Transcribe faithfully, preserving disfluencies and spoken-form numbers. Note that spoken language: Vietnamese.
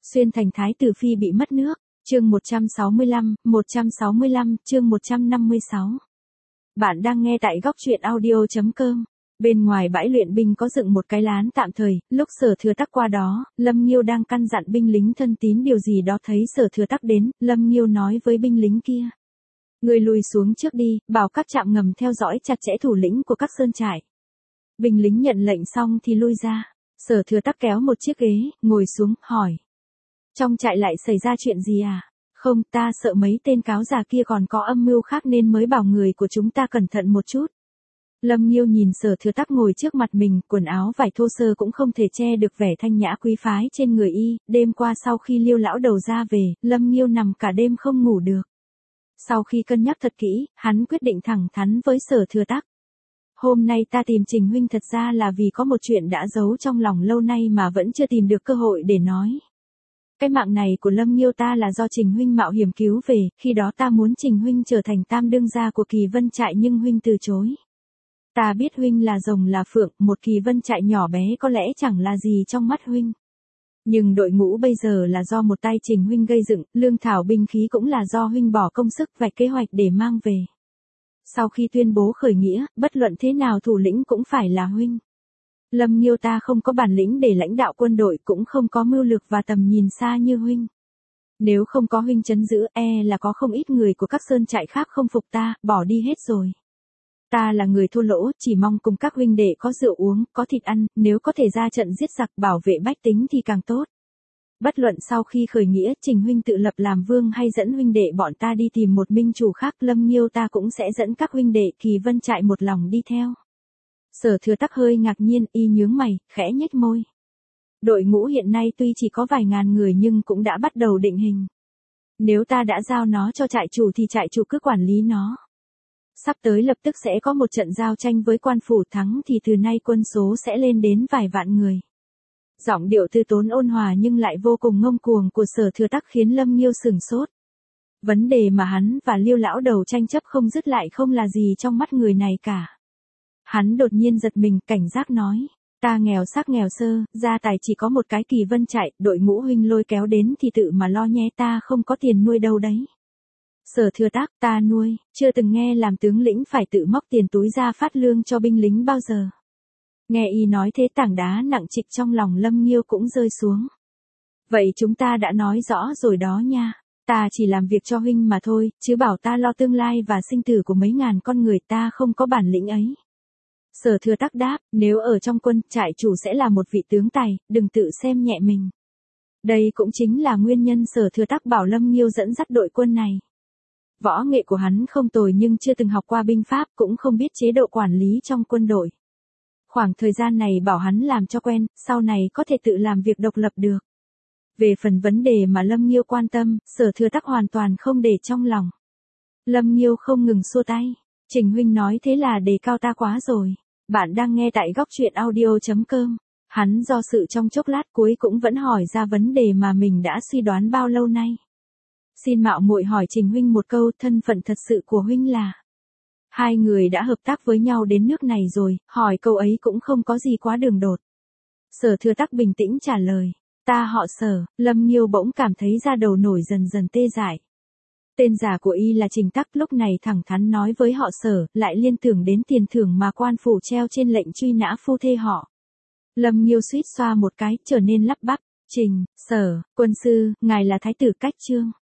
Xuyên thành thái tử phi bị mất nước, chương một trăm sáu mươi lăm, một trăm sáu mươi lăm, chương một trăm năm mươi sáu. Bạn đang nghe tại góc truyện audio chấm com. Bên ngoài bãi luyện binh có dựng một cái lán tạm thời, lúc Sở Thừa Tắc qua đó, Lâm Nghiêu đang căn dặn binh lính thân tín điều gì đó, thấy Sở Thừa Tắc đến, Lâm Nghiêu nói với binh lính kia. Người lùi xuống trước đi, bảo các trạm ngầm theo dõi chặt chẽ thủ lĩnh của các sơn trại. Binh lính nhận lệnh xong thì lui ra. Sở Thừa Tắc kéo một chiếc ghế, ngồi xuống, hỏi. Trong trại lại xảy ra chuyện gì à? Không, ta sợ mấy tên cáo già kia còn có âm mưu khác nên mới bảo người của chúng ta cẩn thận một chút. Lâm Nghiêu nhìn Sở Thừa Tắc ngồi trước mặt mình, quần áo vải thô sơ cũng không thể che được vẻ thanh nhã quý phái trên người y, đêm qua sau khi Liêu lão đầu ra về, Lâm Nghiêu nằm cả đêm không ngủ được. Sau khi cân nhắc thật kỹ, hắn quyết định thẳng thắn với Sở Thừa Tắc. Hôm nay ta tìm Trình huynh thật ra là vì có một chuyện đã giấu trong lòng lâu nay mà vẫn chưa tìm được cơ hội để nói. Cái mạng này của Lâm Nghiêu ta là do Trình huynh mạo hiểm cứu về, khi đó ta muốn Trình huynh trở thành tam đương gia của Kỳ Vân trại nhưng huynh từ chối. Ta biết huynh là rồng là phượng, một Kỳ Vân trại nhỏ bé có lẽ chẳng là gì trong mắt huynh. Nhưng đội ngũ bây giờ là do một tay Trình huynh gây dựng, lương thảo binh khí cũng là do huynh bỏ công sức vạch kế hoạch để mang về. Sau khi tuyên bố khởi nghĩa, bất luận thế nào thủ lĩnh cũng phải là huynh. Lâm Nghiêu ta không có bản lĩnh để lãnh đạo quân đội, cũng không có mưu lược và tầm nhìn xa như huynh. Nếu không có huynh trấn giữ, e là có không ít người của các sơn trại khác không phục ta, bỏ đi hết rồi. Ta là người thua lỗ, chỉ mong cùng các huynh đệ có rượu uống, có thịt ăn, nếu có thể ra trận giết giặc bảo vệ bách tính thì càng tốt. Bất luận sau khi khởi nghĩa, Trình huynh tự lập làm vương hay dẫn huynh đệ bọn ta đi tìm một minh chủ khác, Lâm Nghiêu ta cũng sẽ dẫn các huynh đệ Kỳ Vân trại một lòng đi theo. Sở Thừa Tắc hơi ngạc nhiên, y nhướng mày, khẽ nhếch môi. Đội ngũ hiện nay tuy chỉ có vài ngàn người nhưng cũng đã bắt đầu định hình. Nếu ta đã giao nó cho trại chủ thì trại chủ cứ quản lý nó. Sắp tới lập tức sẽ có một trận giao tranh với quan phủ, thắng thì từ nay quân số sẽ lên đến vài vạn người. Giọng điệu từ tốn ôn hòa nhưng lại vô cùng ngông cuồng của Sở Thừa Tắc khiến Lâm Nghiêu sửng sốt. Vấn đề mà hắn và Liêu lão đầu tranh chấp không dứt lại không là gì trong mắt người này cả. Hắn đột nhiên giật mình, cảnh giác nói, ta nghèo xác nghèo sơ, gia tài chỉ có một cái Kỳ Vân trại, đội ngũ huynh lôi kéo đến thì tự mà lo nhé, ta không có tiền nuôi đâu đấy. Sở Thừa Tắc, ta nuôi, chưa từng nghe làm tướng lĩnh phải tự móc tiền túi ra phát lương cho binh lính bao giờ. Nghe y nói thế, tảng đá nặng trịch trong lòng Lâm Nghiêu cũng rơi xuống. Vậy chúng ta đã nói rõ rồi đó nha, ta chỉ làm việc cho huynh mà thôi, chứ bảo ta lo tương lai và sinh tử của mấy ngàn con người, ta không có bản lĩnh ấy. Sở Thừa Tắc đáp, nếu ở trong quân, trại chủ sẽ là một vị tướng tài, đừng tự xem nhẹ mình. Đây cũng chính là nguyên nhân Sở Thừa Tắc bảo Lâm Nghiêu dẫn dắt đội quân này. Võ nghệ của hắn không tồi nhưng chưa từng học qua binh pháp, cũng không biết chế độ quản lý trong quân đội. Khoảng thời gian này bảo hắn làm cho quen, sau này có thể tự làm việc độc lập được. Về phần vấn đề mà Lâm Nghiêu quan tâm, Sở Thừa Tắc hoàn toàn không để trong lòng. Lâm Nghiêu không ngừng xua tay. Trình huynh nói thế là đề cao ta quá rồi. Bạn đang nghe tại góc truyện audio chấm com. Hắn do sự trong chốc lát cuối cũng vẫn hỏi ra vấn đề mà mình đã suy đoán bao lâu nay. Xin mạo muội hỏi Trình huynh một câu, thân phận thật sự của huynh là? Hai người đã hợp tác với nhau đến nước này rồi, hỏi câu ấy cũng không có gì quá đường đột. Sở Thừa Tắc bình tĩnh trả lời, ta họ Sở. Lâm Nghiêu bỗng cảm thấy da đầu nổi dần dần tê dại. Tên giả của y là Trình Tắc, lúc này thẳng thắn nói với họ Sở, lại liên tưởng đến tiền thưởng mà quan phủ treo trên lệnh truy nã phu thê họ. Lâm Nghiêu suýt xoa một cái, trở nên lắp bắp, Trình, Sở, quân sư, ngài là thái tử Cách Chương.